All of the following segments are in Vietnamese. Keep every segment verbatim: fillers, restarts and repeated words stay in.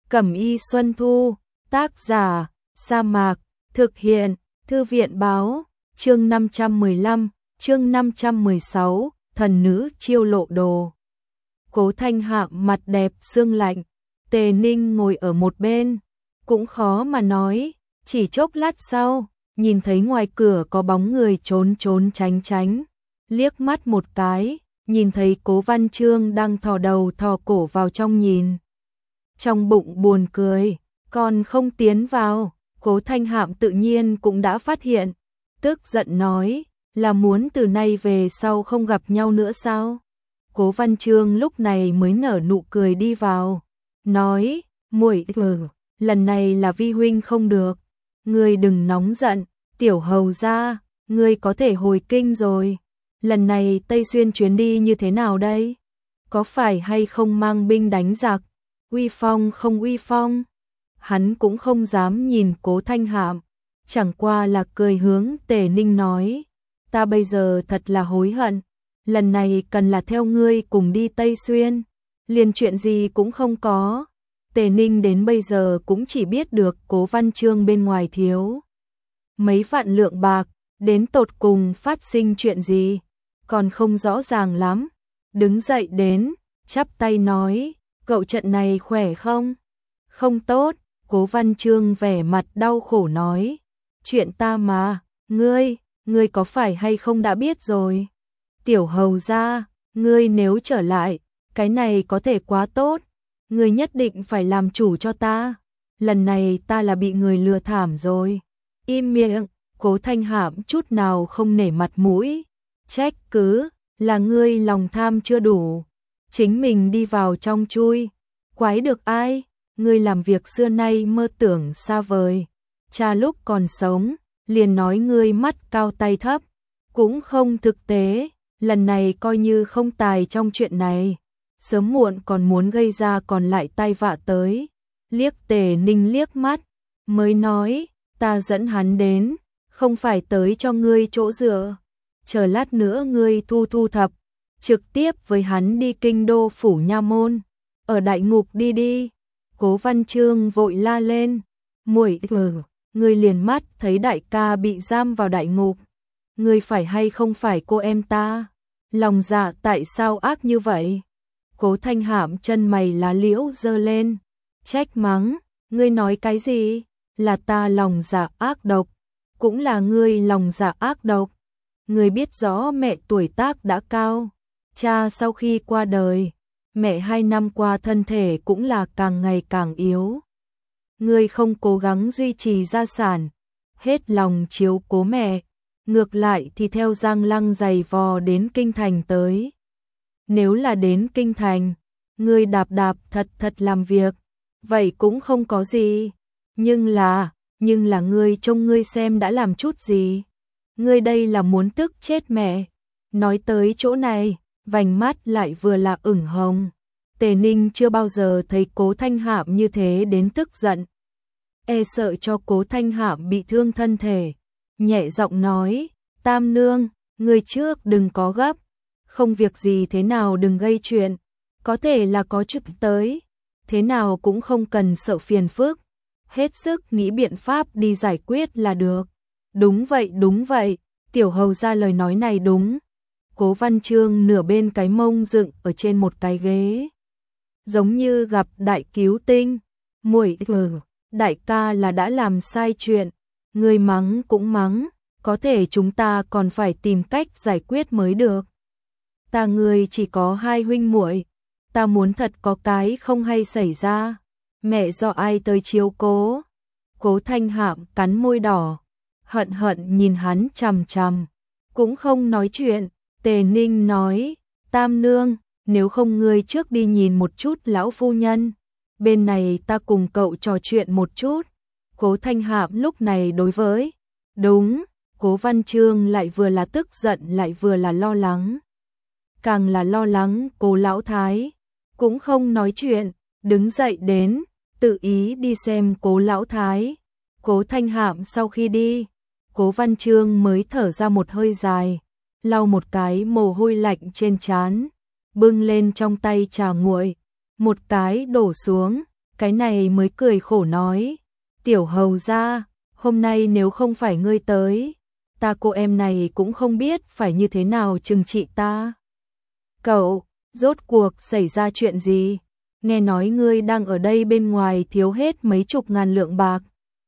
Cẩm y Xuân Thu, tác giả, Sa Mạc, thực hiện, Thư viện báo, chương năm trăm mười lăm, chương năm trăm mười sáu, thần nữ chiêu lộ đồ. Cố Thanh Hạm mặt đẹp sương lạnh, Tề Ninh ngồi ở một bên, cũng khó mà nói, chỉ chốc lát sau, nhìn thấy ngoài cửa có bóng người trốn trốn tránh tránh, liếc mắt một cái, nhìn thấy Cố Văn Chương đang thò đầu thò cổ vào trong nhìn. Trong bụng buồn cười, còn không tiến vào, Cố Thanh Hạm tự nhiên cũng đã phát hiện, tức giận nói, là muốn từ nay về sau không gặp nhau nữa sao? Cố Văn Chương lúc này mới nở nụ cười đi vào, nói, muội ừ, lần này là vi huynh không được, ngươi đừng nóng giận, tiểu hầu gia, ngươi có thể hồi kinh rồi. Lần này Tây Xuyên chuyến đi như thế nào đây? Có phải hay không mang binh đánh giặc? Uy phong không uy phong? Hắn cũng không dám nhìn Cố Thanh Hạm, chẳng qua là cười hướng Tề Ninh nói, ta bây giờ thật là hối hận, lần này cần là theo ngươi cùng đi Tây Xuyên, liền chuyện gì cũng không có. Tề Ninh đến bây giờ cũng chỉ biết được Cố Văn Chương bên ngoài thiếu mấy vạn lượng bạc, đến tột cùng phát sinh chuyện gì, còn không rõ ràng lắm. Đứng dậy đến, chắp tay nói, cậu trận này khỏe không? Không tốt. Cố Văn Chương vẻ mặt đau khổ nói, chuyện ta mà, ngươi, ngươi có phải hay không đã biết rồi? Tiểu hầu gia, ngươi nếu trở lại, cái này có thể quá tốt, ngươi nhất định phải làm chủ cho ta, lần này ta là bị người lừa thảm rồi. Im miệng. Cố Thanh Hạm chút nào không nể mặt mũi, trách cứ, là ngươi lòng tham chưa đủ, chính mình đi vào trong chui, quái được ai? Ngươi làm việc xưa nay mơ tưởng xa vời, cha lúc còn sống, liền nói ngươi mắt cao tay thấp, cũng không thực tế, lần này coi như không tài trong chuyện này, sớm muộn còn muốn gây ra còn lại tai vạ tới. Liếc Tề Ninh liếc mắt, mới nói, ta dẫn hắn đến, không phải tới cho ngươi chỗ dựa, chờ lát nữa ngươi thu thu thập, trực tiếp với hắn đi kinh đô phủ nha môn, ở đại ngục đi đi. Cố Văn Chương vội la lên, muội ừ, ngươi liền mắt thấy đại ca bị giam vào đại ngục, ngươi phải hay không phải cô em ta, lòng dạ tại sao ác như vậy? Cố Thanh Hạm chân mày lá liễu giơ lên, trách mắng, ngươi nói cái gì? Là ta lòng dạ ác độc, cũng là ngươi lòng dạ ác độc. Ngươi biết rõ mẹ tuổi tác đã cao, cha sau khi qua đời, mẹ hai năm qua thân thể cũng là càng ngày càng yếu. Ngươi không cố gắng duy trì gia sản, hết lòng chiếu cố mẹ, ngược lại thì theo Giang Lăng giày vò đến kinh thành tới. Nếu là đến kinh thành, ngươi đạp đạp thật thật làm việc, vậy cũng không có gì. Nhưng là, nhưng là ngươi trông ngươi xem đã làm chút gì. Ngươi đây là muốn tức chết mẹ. Nói tới chỗ này, vành mắt lại vừa là ửng hồng. Tề Ninh chưa bao giờ thấy Cố Thanh Hạm như thế đến tức giận. E sợ cho Cố Thanh Hạm bị thương thân thể, nhẹ giọng nói, Tam nương, người trước đừng có gấp, không việc gì thế nào đừng gây chuyện, có thể là có chút tới, thế nào cũng không cần sợ phiền phức, hết sức nghĩ biện pháp đi giải quyết là được. Đúng vậy đúng vậy, tiểu hầu ra lời nói này đúng. Cố Văn Chương nửa bên cái mông dựng ở trên một cái ghế, giống như gặp đại cứu tinh. Muội ừ, đại ca là đã làm sai chuyện, người mắng cũng mắng, có thể chúng ta còn phải tìm cách giải quyết mới được. Ta người chỉ có hai huynh muội, ta muốn thật có cái không hay xảy ra, mẹ do ai tới chiếu cố? Cố Thanh Hạm cắn môi đỏ, hận hận nhìn hắn chằm chằm, cũng không nói chuyện. Tề Ninh nói, Tam nương, nếu không ngươi trước đi nhìn một chút lão phu nhân, bên này ta cùng cậu trò chuyện một chút. Cố Thanh Hạm lúc này đối với, đúng, Cố Văn Chương lại vừa là tức giận lại vừa là lo lắng. Càng là lo lắng Cố lão thái, cũng không nói chuyện, đứng dậy đến, tự ý đi xem Cố lão thái. Cố Thanh Hạm sau khi đi, Cố Văn Chương mới thở ra một hơi dài, lau một cái mồ hôi lạnh trên trán, bưng lên trong tay trà nguội, một cái đổ xuống, cái này mới cười khổ nói, tiểu hầu gia, hôm nay nếu không phải ngươi tới, ta cô em này cũng không biết phải như thế nào trừng trị ta. Cậu, rốt cuộc xảy ra chuyện gì? Nghe nói ngươi đang ở đây bên ngoài thiếu hết mấy chục ngàn lượng bạc.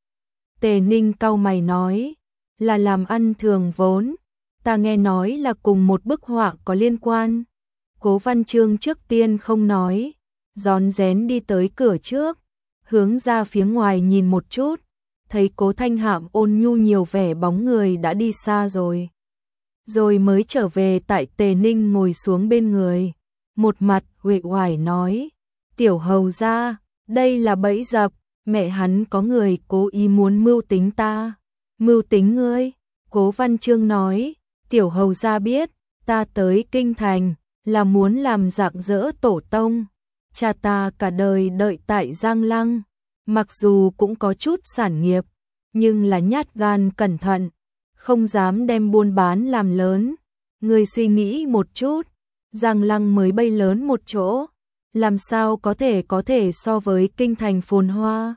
Tề Ninh cau mày nói, là làm ăn thường vốn, ta nghe nói là cùng một bức họa có liên quan. Cố Văn Chương trước tiên không nói, rón rén đi tới cửa trước, hướng ra phía ngoài nhìn một chút, thấy Cố Thanh Hạm ôn nhu nhiều vẻ bóng người đã đi xa rồi. Rồi mới trở về tại Tề Ninh ngồi xuống bên người, một mặt uể oải nói, tiểu hầu gia, đây là bẫy dập, mẹ hắn có người cố ý muốn mưu tính ta. Mưu tính ngươi? Cố Văn Chương nói, tiểu hầu gia biết, ta tới kinh thành, là muốn làm rạng rỡ tổ tông. Cha ta cả đời đợi tại Giang Lăng, mặc dù cũng có chút sản nghiệp, nhưng là nhát gan cẩn thận, không dám đem buôn bán làm lớn. Ngươi suy nghĩ một chút, Giang Lăng mới bay lớn một chỗ, làm sao có thể có thể so với kinh thành phồn hoa.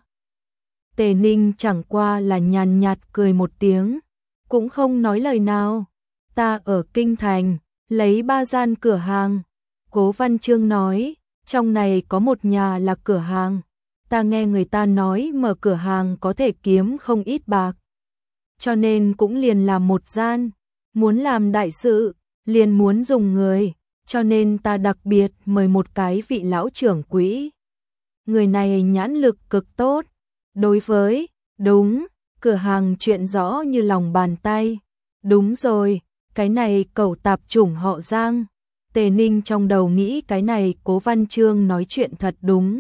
Tề Ninh chẳng qua là nhàn nhạt cười một tiếng, cũng không nói lời nào. Ta ở kinh thành, lấy ba gian cửa hàng. Cố Văn Chương nói, trong này có một nhà là cửa hàng. Ta nghe người ta nói mở cửa hàng có thể kiếm không ít bạc. Cho nên cũng liền làm một gian. Muốn làm đại sự, liền muốn dùng người. Cho nên ta đặc biệt mời một cái vị lão trưởng quỹ. Người này nhãn lực cực tốt. Đối với, đúng, cửa hàng chuyện rõ như lòng bàn tay. Đúng rồi, cái này cẩu tạp chủng họ Giang. Tề Ninh trong đầu nghĩ cái này Cố Văn Chương nói chuyện thật đúng.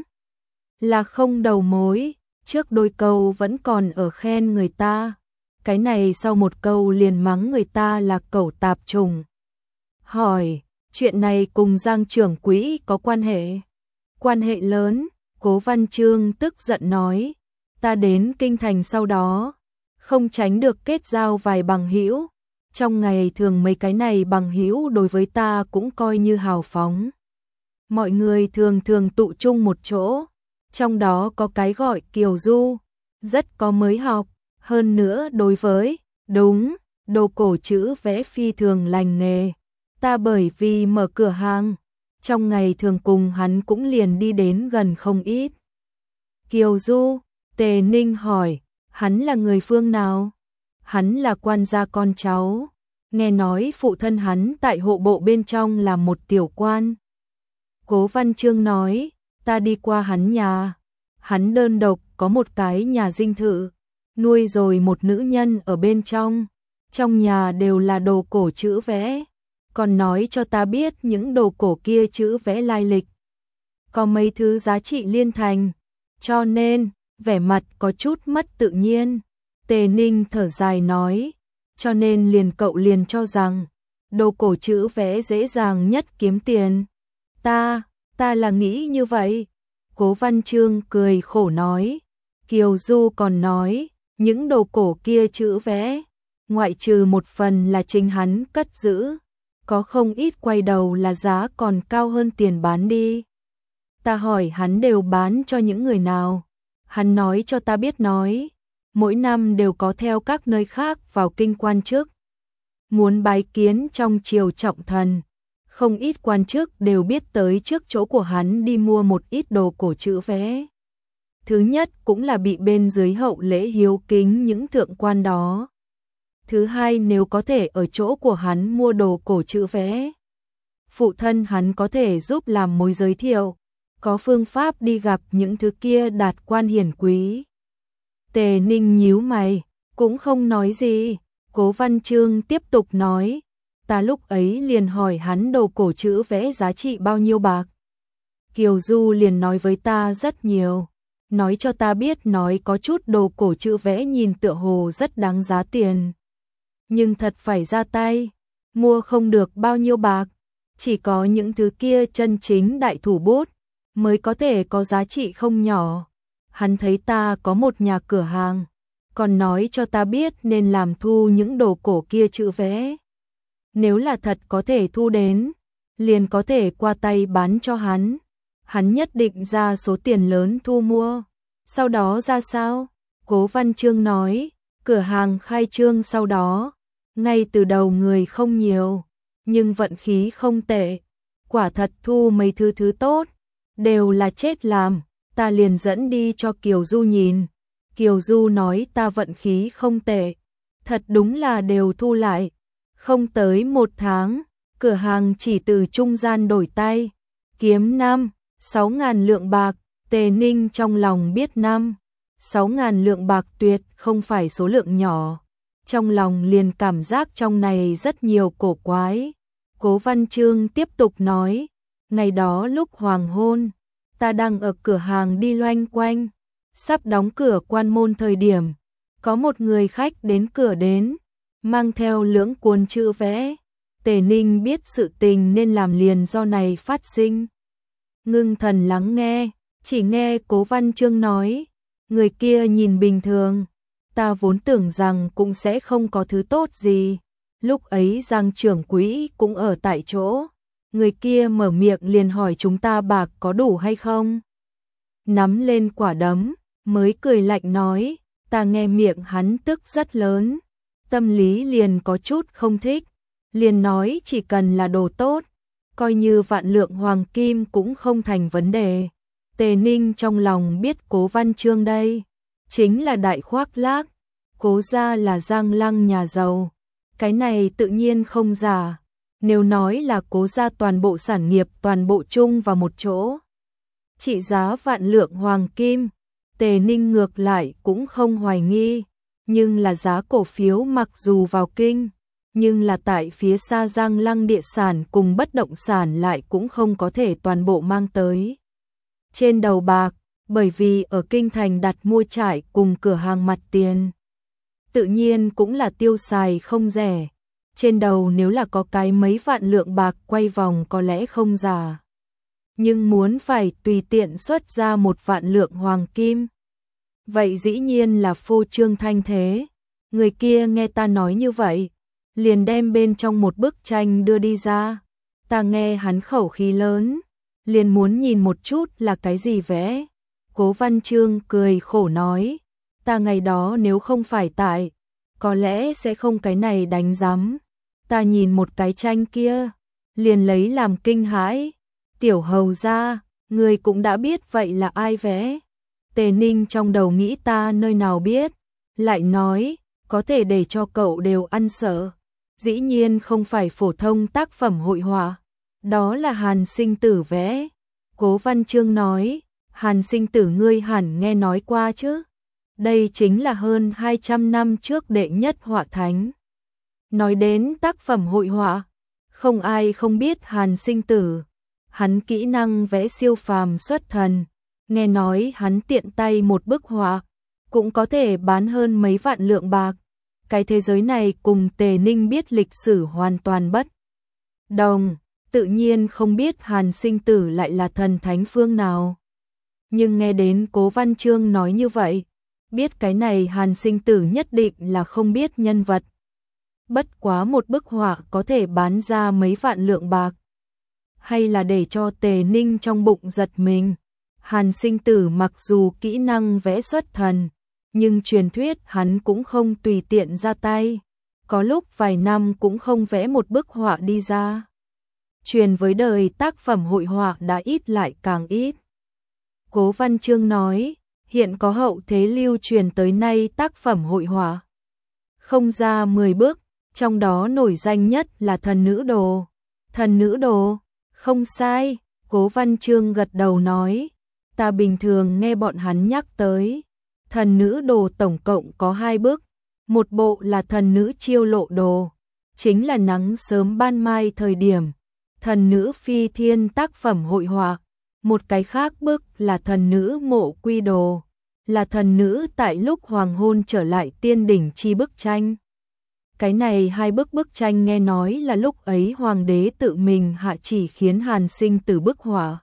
Là không đầu mối, trước đôi câu vẫn còn ở khen người ta. Cái này sau một câu liền mắng người ta là cẩu tạp chủng. Hỏi, chuyện này cùng Giang trưởng quỹ có quan hệ? Quan hệ lớn, Cố Văn Chương tức giận nói. Ta đến kinh thành sau đó, không tránh được kết giao vài bằng hữu. Trong ngày thường mấy cái này bằng hữu đối với ta cũng coi như hào phóng. Mọi người thường thường tụ chung một chỗ, trong đó có cái gọi Kiều Du, rất có mới học, hơn nữa đối với, đúng, đồ cổ chữ vẽ phi thường lành nghề. Ta bởi vì mở cửa hàng, trong ngày thường cùng hắn cũng liền đi đến gần không ít. Kiều Du, Tề Ninh hỏi, hắn là người phương nào? Hắn là quan gia con cháu, nghe nói phụ thân hắn tại hộ bộ bên trong là một tiểu quan. Cố Văn Chương nói, ta đi qua hắn nhà, hắn đơn độc có một cái nhà dinh thự, nuôi rồi một nữ nhân ở bên trong, trong nhà đều là đồ cổ chữ vẽ, còn nói cho ta biết những đồ cổ kia chữ vẽ lai lịch. Có mấy thứ giá trị liên thành, cho nên, vẻ mặt có chút mất tự nhiên. Tề Ninh thở dài nói, cho nên liền cậu liền cho rằng, đồ cổ chữ vẽ dễ dàng nhất kiếm tiền. Ta, ta là nghĩ như vậy. Cố Văn Chương cười khổ nói, Kiều Du còn nói, những đồ cổ kia chữ vẽ, ngoại trừ một phần là chính hắn cất giữ, có không ít quay đầu là giá còn cao hơn tiền bán đi. Ta hỏi hắn đều bán cho những người nào, hắn nói cho ta biết nói, mỗi năm đều có theo các nơi khác vào kinh quan chức, muốn bái kiến trong triều trọng thần. Không ít quan chức đều biết tới trước chỗ của hắn đi mua một ít đồ cổ chữ vẽ. Thứ nhất cũng là bị bên dưới hậu lễ hiếu kính những thượng quan đó. Thứ hai nếu có thể ở chỗ của hắn mua đồ cổ chữ vẽ, phụ thân hắn có thể giúp làm mối giới thiệu, có phương pháp đi gặp những thứ kia đạt quan hiển quý. Tề Ninh nhíu mày, cũng không nói gì. Cố Văn Chương tiếp tục nói, ta lúc ấy liền hỏi hắn đồ cổ chữ vẽ giá trị bao nhiêu bạc. Kiều Du liền nói với ta rất nhiều, nói cho ta biết nói có chút đồ cổ chữ vẽ nhìn tựa hồ rất đáng giá tiền. Nhưng thật phải ra tay, mua không được bao nhiêu bạc, chỉ có những thứ kia chân chính đại thủ bút mới có thể có giá trị không nhỏ. Hắn thấy ta có một nhà cửa hàng, còn nói cho ta biết nên làm thu những đồ cổ kia chữ vẽ. Nếu là thật có thể thu đến, liền có thể qua tay bán cho hắn. hắn nhất định ra số tiền lớn thu mua. Sau đó ra sao? Cố Văn Chương nói, cửa hàng khai trương sau đó, ngay từ đầu người không nhiều, nhưng vận khí không tệ, quả thật thu mấy thứ thứ tốt, đều là chết làm, ta liền dẫn đi cho Kiều Du nhìn. Kiều Du nói ta vận khí không tệ, thật đúng là đều thu lại. Không tới một tháng, cửa hàng chỉ từ trung gian đổi tay, kiếm năm, sáu ngàn lượng bạc. Tề Ninh trong lòng biết năm, sáu ngàn lượng bạc tuyệt không phải số lượng nhỏ. Trong lòng liền cảm giác trong này rất nhiều cổ quái. Cố Văn Chương tiếp tục nói, ngày đó lúc hoàng hôn, ta đang ở cửa hàng đi loanh quanh, sắp đóng cửa quan môn thời điểm, có một người khách đến cửa đến, mang theo lưỡng cuốn chữ vẽ. Tề Ninh biết sự tình nên làm liền do này phát sinh. Ngưng thần lắng nghe, chỉ nghe Cố Văn Chương nói, người kia nhìn bình thường, ta vốn tưởng rằng cũng sẽ không có thứ tốt gì. Lúc ấy Giang trưởng quỹ cũng ở tại chỗ, người kia mở miệng liền hỏi chúng ta bạc có đủ hay không. Nắm lên quả đấm, mới cười lạnh nói, ta nghe miệng hắn tức rất lớn, tâm lý liền có chút không thích, liền nói chỉ cần là đồ tốt, coi như vạn lượng hoàng kim cũng không thành vấn đề. Tề Ninh trong lòng biết Cố Văn Chương đây chính là đại khoác lác, Cố gia là Giang Lăng nhà giàu, cái này tự nhiên không giả. Nếu nói là Cố gia toàn bộ sản nghiệp toàn bộ chung vào một chỗ, trị giá vạn lượng hoàng kim, Tề Ninh ngược lại cũng không hoài nghi, nhưng là giá cổ phiếu mặc dù vào kinh, nhưng là tại phía xa Giang Lăng địa sản cùng bất động sản lại cũng không có thể toàn bộ mang tới trên đầu bạc, bởi vì ở kinh thành đặt mua trải cùng cửa hàng mặt tiền, tự nhiên cũng là tiêu xài không rẻ. Trên đầu nếu là có cái mấy vạn lượng bạc quay vòng có lẽ không giả, nhưng muốn phải tùy tiện xuất ra một vạn lượng hoàng kim, vậy dĩ nhiên là phô trương thanh thế. Người kia nghe ta nói như vậy, liền đem bên trong một bức tranh đưa đi ra. Ta nghe hắn khẩu khí lớn, liền muốn nhìn một chút là cái gì vẽ. Cố Văn Chương cười khổ nói, ta ngày đó nếu không phải tại, có lẽ sẽ không cái này đánh rắm. Ta nhìn một cái tranh kia, liền lấy làm kinh hãi. Tiểu hầu gia, người cũng đã biết vậy là ai vẽ. Tề Ninh trong đầu nghĩ ta nơi nào biết, lại nói, có thể để cho cậu đều ăn sợ. Dĩ nhiên không phải phổ thông tác phẩm hội họa, đó là Hàn Sinh Tử vẽ. Cố Văn Chương nói, Hàn Sinh Tử ngươi hẳn nghe nói qua chứ. Đây chính là hơn hai trăm năm trước đệ nhất họa thánh. Nói đến tác phẩm hội họa, không ai không biết Hàn Sinh Tử. Hắn kỹ năng vẽ siêu phàm xuất thần, nghe nói hắn tiện tay một bức họa cũng có thể bán hơn mấy vạn lượng bạc. Cái thế giới này cùng Tề Ninh biết lịch sử hoàn toàn bất đồng, tự nhiên không biết Hàn Sinh Tử lại là thần thánh phương nào. Nhưng nghe đến Cố Văn Chương nói như vậy, biết cái này Hàn Sinh Tử nhất định là không biết nhân vật. Bất quá một bức họa có thể bán ra mấy vạn lượng bạc, hay là để cho Tề Ninh trong bụng giật mình. Hàn Sinh Tử mặc dù kỹ năng vẽ xuất thần, nhưng truyền thuyết hắn cũng không tùy tiện ra tay, có lúc vài năm cũng không vẽ một bức họa đi ra. Truyền với đời tác phẩm hội họa đã ít lại càng ít. Cố Văn Chương nói, hiện có hậu thế lưu truyền tới nay tác phẩm hội họa không ra mười bức, trong đó nổi danh nhất là Thần Nữ Đồ. Thần Nữ Đồ, không sai, Cố Văn Chương gật đầu nói, ta bình thường nghe bọn hắn nhắc tới. Thần Nữ Đồ tổng cộng có hai bức, một bộ là Thần Nữ Chiêu Lộ Đồ, chính là nắng sớm ban mai thời điểm, thần nữ phi thiên tác phẩm hội họa, một cái khác bức là Thần Nữ Mộ Quy Đồ, là thần nữ tại lúc hoàng hôn trở lại tiên đỉnh chi bức tranh. Cái này hai bức bức tranh nghe nói là lúc ấy hoàng đế tự mình hạ chỉ khiến Hàn Sinh Tử bức họa.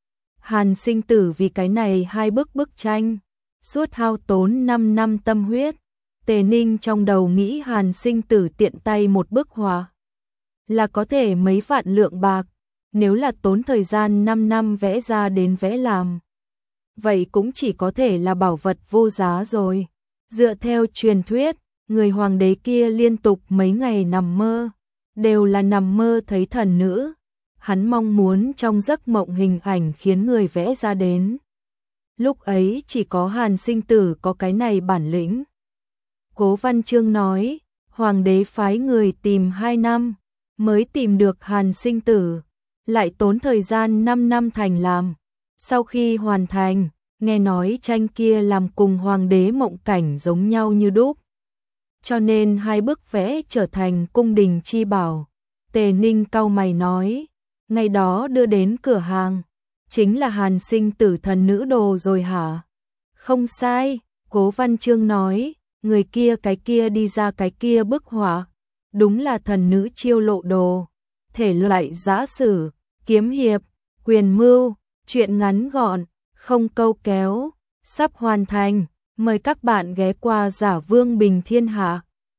Hàn Sinh Tử vì cái này hai bức bức tranh, suốt hao tốn năm năm tâm huyết. Tề Ninh trong đầu nghĩ Hàn Sinh Tử tiện tay một bức họa là có thể mấy vạn lượng bạc, nếu là tốn thời gian năm năm vẽ ra đến vẽ làm. Vậy cũng chỉ có thể là bảo vật vô giá rồi. Dựa theo truyền thuyết, người hoàng đế kia liên tục mấy ngày nằm mơ, đều là nằm mơ thấy thần nữ. Hắn mong muốn trong giấc mộng hình ảnh khiến người vẽ ra đến. Lúc ấy chỉ có Hàn Sinh Tử có cái này bản lĩnh. Cố Văn Chương nói, hoàng đế phái người tìm hai năm, mới tìm được Hàn Sinh Tử, lại tốn thời gian năm năm thành làm. Sau khi hoàn thành, nghe nói tranh kia làm cùng hoàng đế mộng cảnh giống nhau như đúc. Cho nên hai bức vẽ trở thành cung đình chi bảo. Tề Ninh cau mày nói, ngày đó đưa đến cửa hàng, chính là Hàn Sinh Tử thần nữ đồ rồi hả? Không sai, Cố Văn Chương nói, người kia cái kia đi ra cái kia bức họa, đúng là thần nữ chiêu lộ đồ. Thể loại giã sử, kiếm hiệp, quyền mưu, truyện ngắn gọn, không câu kéo, sắp hoàn thành, mời các bạn ghé qua Giả Vương Bình Thiên Hạ.